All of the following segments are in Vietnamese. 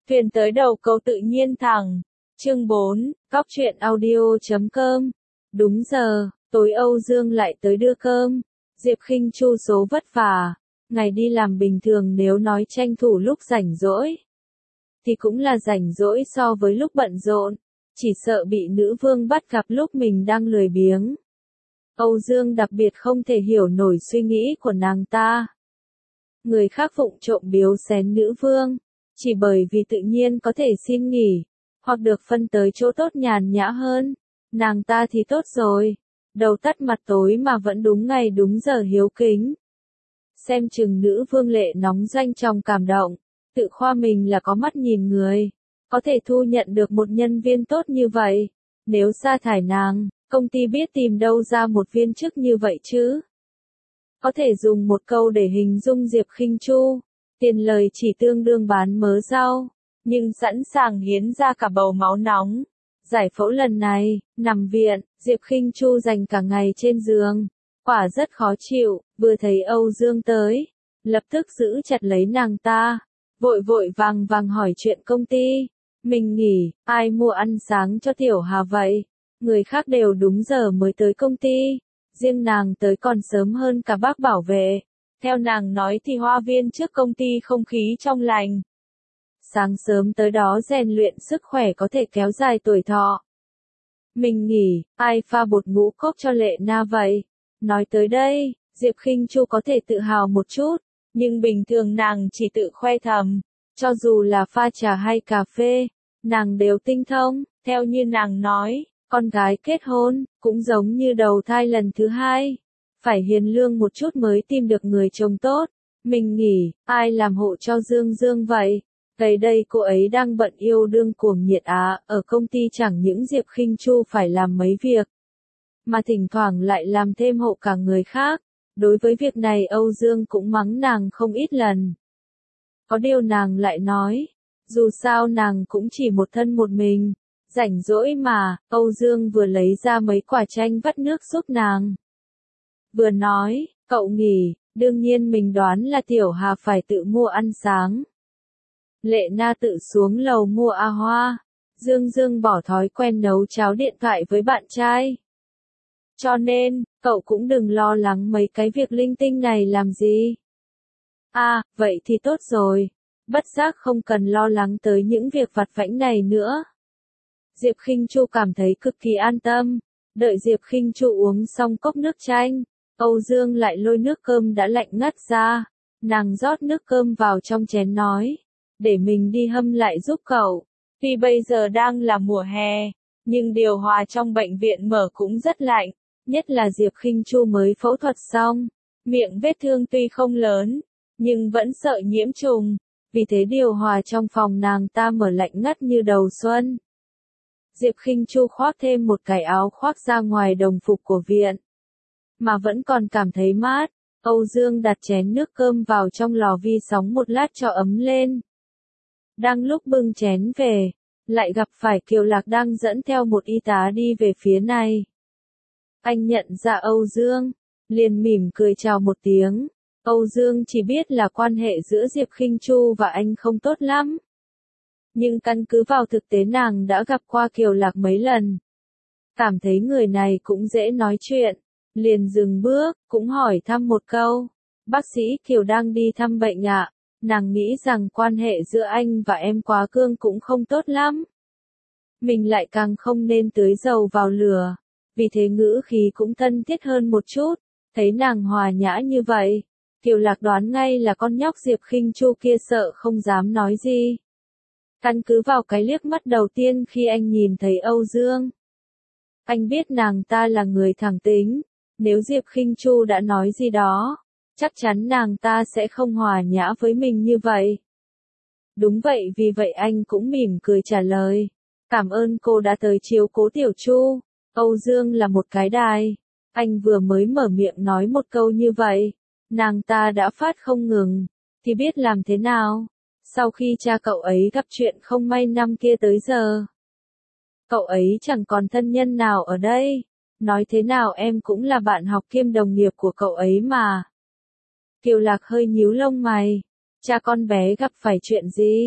Thuyền tới đầu cầu tự nhiên thẳng. Chương 4, Cóc truyện audio.com. Đúng giờ, tối Âu Dương lại tới đưa cơm. Diệp Khinh Chu số vất vả. Ngày đi làm bình thường nếu nói tranh thủ lúc rảnh rỗi, thì cũng là rảnh rỗi so với lúc bận rộn. Chỉ sợ bị nữ vương bắt gặp lúc mình đang lười biếng. Âu Dương đặc biệt không thể hiểu nổi suy nghĩ của nàng ta. Người khác vụng trộm biếu xén nữ vương, chỉ bởi vì tự nhiên có thể xin nghỉ, hoặc được phân tới chỗ tốt nhàn nhã hơn. Nàng ta thì tốt rồi, đầu tắt mặt tối mà vẫn đúng ngày đúng giờ hiếu kính. Xem chừng nữ vương lệ nóng danh trong cảm động, tự khoa mình là có mắt nhìn người, có thể thu nhận được một nhân viên tốt như vậy. Nếu sa thải nàng, công ty biết tìm đâu ra một viên chức như vậy chứ? Có thể dùng một câu để hình dung Diệp Khinh Chu, tiền lời chỉ tương đương bán mớ rau, nhưng sẵn sàng hiến ra cả bầu máu nóng. Giải phẫu lần này, nằm viện, Diệp Khinh Chu dành cả ngày trên giường, quả rất khó chịu. Vừa thấy Âu Dương tới, lập tức giữ chặt lấy nàng ta, vội vội vàng vàng hỏi chuyện công ty. Mình nghỉ, ai mua ăn sáng cho Tiểu Hà vậy? Người khác đều đúng giờ mới tới công ty, riêng nàng tới còn sớm hơn cả bác bảo vệ. Theo nàng nói thì hoa viên trước công ty không khí trong lành. Sáng sớm tới đó rèn luyện sức khỏe có thể kéo dài tuổi thọ. Mình nghỉ, ai pha bột ngũ cốc cho Lệ Na vậy? Nói tới đây, Diệp Khinh Chu có thể tự hào một chút, nhưng bình thường nàng chỉ tự khoe thầm. Cho dù là pha trà hay cà phê, nàng đều tinh thông. Theo như nàng nói, con gái kết hôn, cũng giống như đầu thai lần thứ hai. Phải hiền lương một chút mới tìm được người chồng tốt. Mình nghỉ, ai làm hộ cho Dương Dương vậy? Gần đây cô ấy đang bận yêu đương cuồng nhiệt ở công ty chẳng những Diệp Khinh Chu phải làm mấy việc, mà thỉnh thoảng lại làm thêm hộ cả người khác. Đối với việc này Âu Dương cũng mắng nàng không ít lần. Có điều nàng lại nói, dù sao nàng cũng chỉ một thân một mình, rảnh rỗi mà. Âu Dương vừa lấy ra mấy quả chanh vắt nước giúp nàng, vừa nói, cậu nghỉ, đương nhiên mình đoán là Tiểu Hà phải tự mua ăn sáng. Lệ Na tự xuống lầu mua hoa. Dương Dương bỏ thói quen nấu cháo điện thoại với bạn trai. Cho nên, cậu cũng đừng lo lắng mấy cái việc linh tinh này làm gì. Vậy thì tốt rồi. Bất giác không cần lo lắng tới những việc vặt vãnh này nữa. Diệp Khinh Chu cảm thấy cực kỳ an tâm. Đợi Diệp Khinh Chu uống xong cốc nước chanh, Âu Dương lại lôi nước cơm đã lạnh ngắt ra. Nàng rót nước cơm vào trong chén nói, để mình đi hâm lại giúp cậu. Tuy bây giờ đang là mùa hè, nhưng điều hòa trong bệnh viện mở cũng rất lạnh, nhất là Diệp Khinh Chu mới phẫu thuật xong. Miệng vết thương tuy không lớn, nhưng vẫn sợ nhiễm trùng, vì thế điều hòa trong phòng nàng ta mở lạnh ngắt như đầu xuân. Diệp Khinh Chu khoác thêm một cái áo khoác ra ngoài đồng phục của viện, mà vẫn còn cảm thấy mát. Âu Dương đặt chén nước cơm vào trong lò vi sóng một lát cho ấm lên. Đang lúc bưng chén về, lại gặp phải Kiều Lạc đang dẫn theo một y tá đi về phía này. Anh nhận ra Âu Dương, liền mỉm cười chào một tiếng. Âu Dương chỉ biết là quan hệ giữa Diệp Khinh Chu và anh không tốt lắm. Nhưng căn cứ vào thực tế nàng đã gặp qua Kiều Lạc mấy lần, cảm thấy người này cũng dễ nói chuyện, liền dừng bước, cũng hỏi thăm một câu. Bác sĩ Kiều đang đi thăm bệnh ạ. Nàng nghĩ rằng quan hệ giữa anh và em quá cương cũng không tốt lắm. Mình lại càng không nên tưới dầu vào lửa, vì thế ngữ khí cũng thân thiết hơn một chút. Thấy nàng hòa nhã như vậy, Kiều Lạc đoán ngay là con nhóc Diệp Khinh Chu kia sợ không dám nói gì. Căn cứ vào cái liếc mắt đầu tiên khi anh nhìn thấy Âu Dương, anh biết nàng ta là người thẳng tính. Nếu Diệp Khinh Chu đã nói gì đó, chắc chắn nàng ta sẽ không hòa nhã với mình như vậy. Đúng vậy, vì vậy anh cũng mỉm cười trả lời. Cảm ơn cô đã tới chiếu cố Tiểu Chu. Âu Dương là một cái đài. Anh vừa mới mở miệng nói một câu như vậy, nàng ta đã phát không ngừng. Thì biết làm thế nào? Sau khi cha cậu ấy gặp chuyện không may năm kia tới giờ, cậu ấy chẳng còn thân nhân nào ở đây. Nói thế nào em cũng là bạn học kiêm đồng nghiệp của cậu ấy mà. Kiều Lạc hơi nhíu lông mày. Cha con bé gặp phải chuyện gì?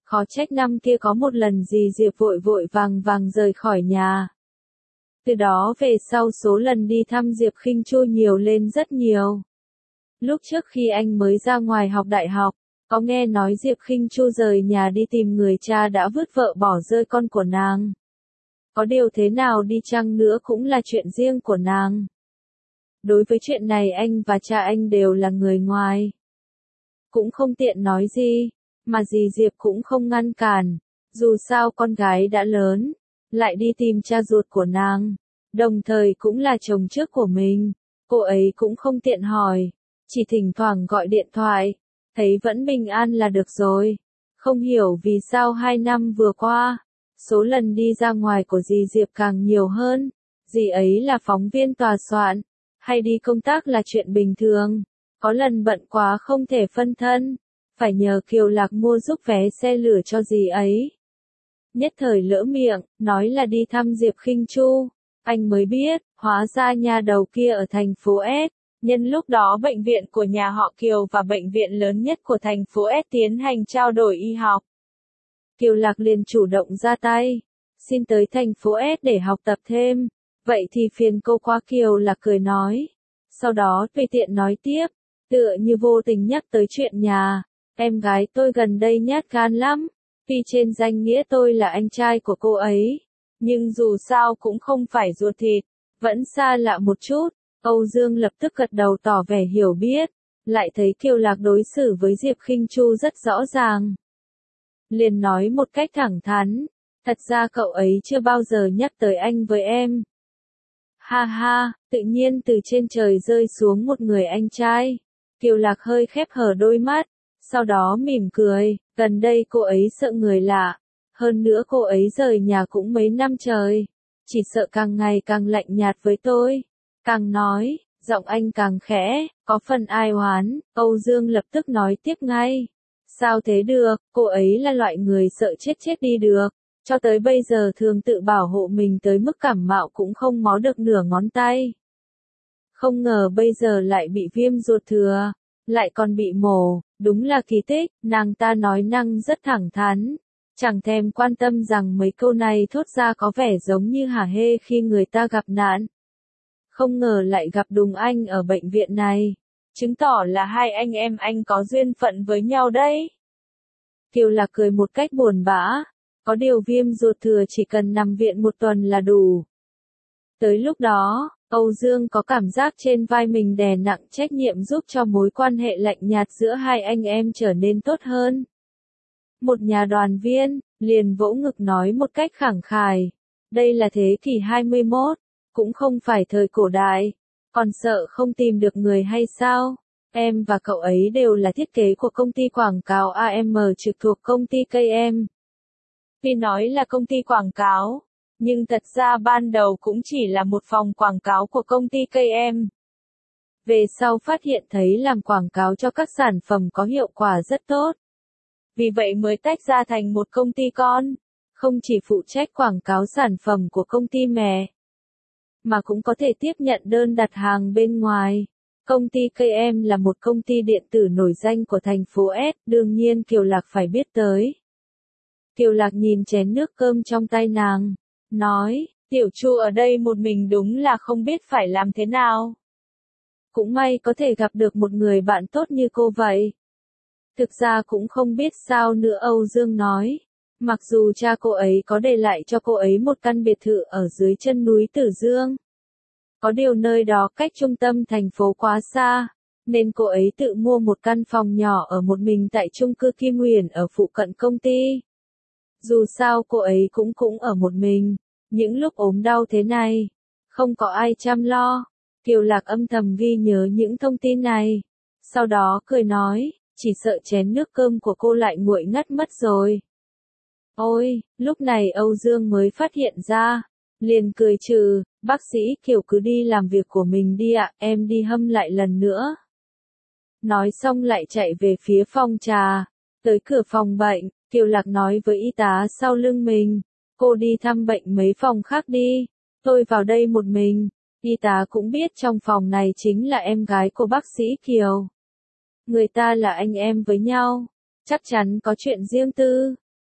Khó trách năm kia có một lần dì Diệp vội vội vàng vàng rời khỏi nhà. Từ đó về sau số lần đi thăm Diệp Khinh Chu nhiều lên rất nhiều. Lúc trước khi anh mới ra ngoài học đại học, có nghe nói Diệp Khinh Chu rời nhà đi tìm người cha đã vứt vợ bỏ rơi con của nàng. Có điều thế nào đi chăng nữa cũng là chuyện riêng của nàng. Đối với chuyện này anh và cha anh đều là người ngoài. Cũng không tiện nói gì, mà dì Diệp cũng không ngăn cản. Dù sao con gái đã lớn, lại đi tìm cha ruột của nàng, đồng thời cũng là chồng trước của mình. Cô ấy cũng không tiện hỏi, chỉ thỉnh thoảng gọi điện thoại, thấy vẫn bình an là được rồi. Không hiểu vì sao 2 năm vừa qua, số lần đi ra ngoài của dì Diệp càng nhiều hơn. Dì ấy là phóng viên tòa soạn, hay đi công tác là chuyện bình thường. Có lần bận quá không thể phân thân, phải nhờ Kiều Lạc mua giúp vé xe lửa cho dì ấy. Nhất thời lỡ miệng, nói là đi thăm Diệp Khinh Chu. Anh mới biết, hóa ra nhà đầu kia ở thành phố S. Nhân lúc đó bệnh viện của nhà họ Kiều và bệnh viện lớn nhất của thành phố S tiến hành trao đổi y học. Kiều Lạc liền chủ động ra tay, xin tới thành phố S để học tập thêm. Vậy thì phiền cô quá, Kiều Lạc cười nói. Sau đó tùy tiện nói tiếp, tựa như vô tình nhắc tới chuyện nhà. Em gái tôi gần đây nhát gan lắm, tuy trên danh nghĩa tôi là anh trai của cô ấy, nhưng dù sao cũng không phải ruột thịt, vẫn xa lạ một chút. Âu Dương lập tức gật đầu tỏ vẻ hiểu biết, lại thấy Kiều Lạc đối xử với Diệp Khinh Chu rất rõ ràng. Liền nói một cách thẳng thắn, thật ra cậu ấy chưa bao giờ nhắc tới anh với em. Ha ha, tự nhiên từ trên trời rơi xuống một người anh trai. Kiều Lạc hơi khép hờ đôi mắt, sau đó mỉm cười, gần đây cô ấy sợ người lạ. Hơn nữa cô ấy rời nhà cũng mấy năm trời, chỉ sợ càng ngày càng lạnh nhạt với tôi. Càng nói, giọng anh càng khẽ, có phần ai oán. Âu Dương lập tức nói tiếp ngay. Sao thế được, cô ấy là loại người sợ chết chết đi được. Cho tới bây giờ thường tự bảo hộ mình tới mức cảm mạo cũng không mó được nửa ngón tay. Không ngờ bây giờ lại bị viêm ruột thừa, lại còn bị mổ, đúng là kỳ tích. Nàng ta nói năng rất thẳng thắn, chẳng thèm quan tâm rằng mấy câu này thốt ra có vẻ giống như hả hê khi người ta gặp nạn. Không ngờ lại gặp đúng anh ở bệnh viện này, chứng tỏ là hai anh em anh có duyên phận với nhau đấy. Kiều Lạc cười một cách buồn bã, có điều viêm ruột thừa chỉ cần nằm viện 1 tuần là đủ. Tới lúc đó, Âu Dương có cảm giác trên vai mình đè nặng trách nhiệm giúp cho mối quan hệ lạnh nhạt giữa hai anh em trở nên tốt hơn. Một nhà đoàn viên, liền vỗ ngực nói một cách khẳng khái, đây là thế kỷ 21, cũng không phải thời cổ đại, còn sợ không tìm được người hay sao? Em và cậu ấy đều là thiết kế của công ty quảng cáo AM trực thuộc công ty KM. Tuy nói là công ty quảng cáo, nhưng thật ra ban đầu cũng chỉ là một phòng quảng cáo của công ty KM. Về sau phát hiện thấy làm quảng cáo cho các sản phẩm có hiệu quả rất tốt. Vì vậy mới tách ra thành một công ty con, không chỉ phụ trách quảng cáo sản phẩm của công ty mẹ, mà cũng có thể tiếp nhận đơn đặt hàng bên ngoài. Công ty KM là một công ty điện tử nổi danh của thành phố S, đương nhiên Kiều Lạc phải biết tới. Kiều Lạc nhìn chén nước cơm trong tay nàng, nói, Tiểu Chu ở đây một mình đúng là không biết phải làm thế nào. Cũng may có thể gặp được một người bạn tốt như cô vậy. Thực ra cũng không biết sao nữa, Âu Dương nói. Mặc dù cha cô ấy có để lại cho cô ấy một căn biệt thự ở dưới chân núi Tử Dương. Có điều nơi đó cách trung tâm thành phố quá xa, nên cô ấy tự mua một căn phòng nhỏ ở một mình tại chung cư Kim Huyền ở phụ cận công ty. Dù sao cô ấy cũng ở một mình, những lúc ốm đau thế này, không có ai chăm lo. Kiều Lạc âm thầm ghi nhớ những thông tin này, sau đó cười nói, chỉ sợ chén nước cơm của cô lại nguội ngắt mất rồi. Ôi, lúc này Âu Dương mới phát hiện ra, liền cười trừ, bác sĩ Kiều cứ đi làm việc của mình đi ạ, em đi hâm lại lần nữa. Nói xong lại chạy về phía phòng trà, tới cửa phòng bệnh, Kiều Lạc nói với y tá sau lưng mình, cô đi thăm bệnh mấy phòng khác đi, tôi vào đây một mình. Y tá cũng biết trong phòng này chính là em gái của bác sĩ Kiều. Người ta là anh em với nhau, chắc chắn có chuyện riêng tư.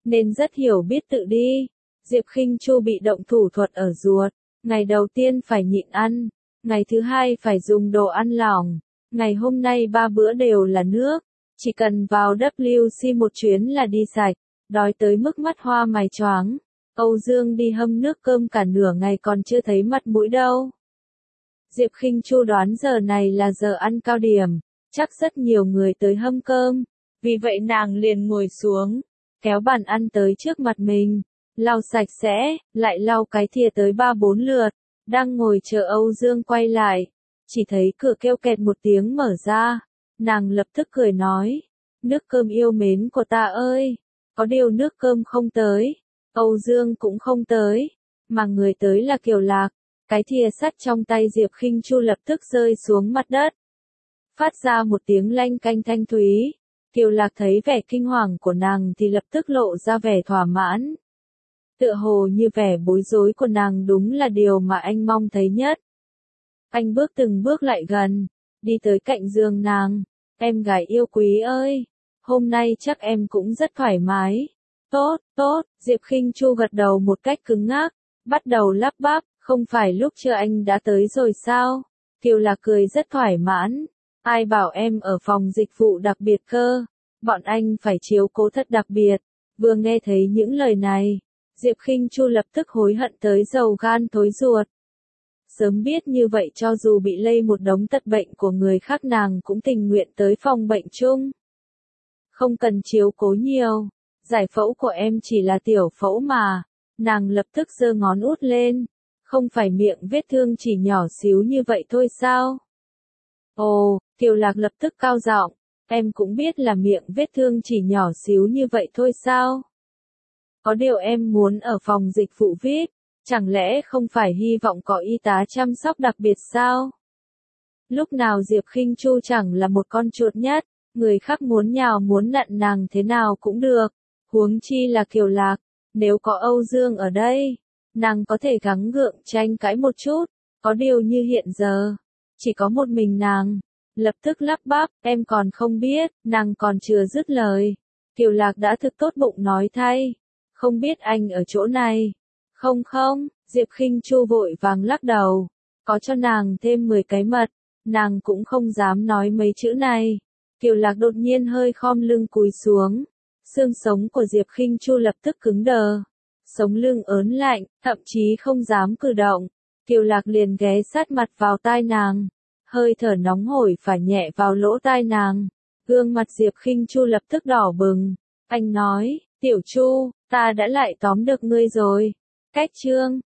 nên rất hiểu biết tự đi. Diệp Khinh Chu bị động thủ thuật ở ruột, ngày đầu tiên phải nhịn ăn, ngày thứ hai phải dùng đồ ăn lỏng, ngày hôm nay 3 bữa đều là nước, chỉ cần vào WC một chuyến là đi sạch, đói tới mức mắt hoa mày choáng. Âu Dương đi hâm nước cơm cả nửa ngày còn chưa thấy mặt mũi đâu. Diệp Khinh Chu đoán giờ này là giờ ăn cao điểm, chắc rất nhiều người tới hâm cơm, vì vậy nàng liền ngồi xuống, kéo bàn ăn tới trước mặt mình, lau sạch sẽ, lại lau cái thìa tới 3-4 lượt, đang ngồi chờ Âu Dương quay lại, chỉ thấy cửa kêu kẹt một tiếng mở ra, nàng lập tức cười nói, nước cơm yêu mến của ta ơi, có điều nước cơm không tới, Âu Dương cũng không tới, mà người tới là Kiều Lạc. Cái thìa sắt trong tay Diệp Khinh Chu lập tức rơi xuống mặt đất. Phát ra một tiếng lanh canh thanh thúy. Kiều Lạc thấy vẻ kinh hoàng của nàng thì lập tức lộ ra vẻ thỏa mãn. Tựa hồ như vẻ bối rối của nàng đúng là điều mà anh mong thấy nhất. Anh bước từng bước lại gần, đi tới cạnh giường nàng. Em gái yêu quý ơi, hôm nay chắc em cũng rất thoải mái. Tốt, tốt, Diệp Khinh Chu gật đầu một cách cứng ngắc, bắt đầu lắp bắp. Không phải lúc chưa anh đã tới rồi sao? Kiều Lạc cười rất thoải mãn. Ai bảo em ở phòng dịch vụ đặc biệt cơ? Bọn anh phải chiếu cố thật đặc biệt. Vừa nghe thấy những lời này, Diệp Khinh Chu lập tức hối hận tới dầu gan thối ruột. Sớm biết như vậy cho dù bị lây một đống tật bệnh của người khác nàng cũng tình nguyện tới phòng bệnh chung. Không cần chiếu cố nhiều, giải phẫu của em chỉ là tiểu phẫu mà. Nàng lập tức giơ ngón út lên. Không phải miệng vết thương chỉ nhỏ xíu như vậy thôi sao? Ồ, Kiều Lạc lập tức cao giọng, em cũng biết là miệng vết thương chỉ nhỏ xíu như vậy thôi sao? Có điều em muốn ở phòng dịch vụ VIP, chẳng lẽ không phải hy vọng có y tá chăm sóc đặc biệt sao? Lúc nào Diệp Khinh Chu chẳng là một con chuột nhất, người khác muốn nhào muốn nặn nàng thế nào cũng được, huống chi là Kiều Lạc, nếu có Âu Dương ở đây. Nàng có thể gắng gượng tranh cãi một chút, có điều như hiện giờ, chỉ có một mình nàng, lập tức lắp bắp, em còn không biết, nàng còn chưa dứt lời. Kiều Lạc đã thực tốt bụng nói thay, không biết anh ở chỗ này. Không không, Diệp Khinh Chu vội vàng lắc đầu, có cho nàng thêm 10 cái mật, nàng cũng không dám nói mấy chữ này. Kiều Lạc đột nhiên hơi khom lưng cúi xuống, xương sống của Diệp Khinh Chu lập tức cứng đờ. Sống lưng ớn lạnh, thậm chí không dám cử động. Kiều Lạc liền ghé sát mặt vào tai nàng, hơi thở nóng hổi phả nhẹ vào lỗ tai nàng. Gương mặt Diệp Khinh Chu lập tức đỏ bừng. Anh nói, Tiểu Chu, ta đã lại tóm được ngươi rồi. Cách chương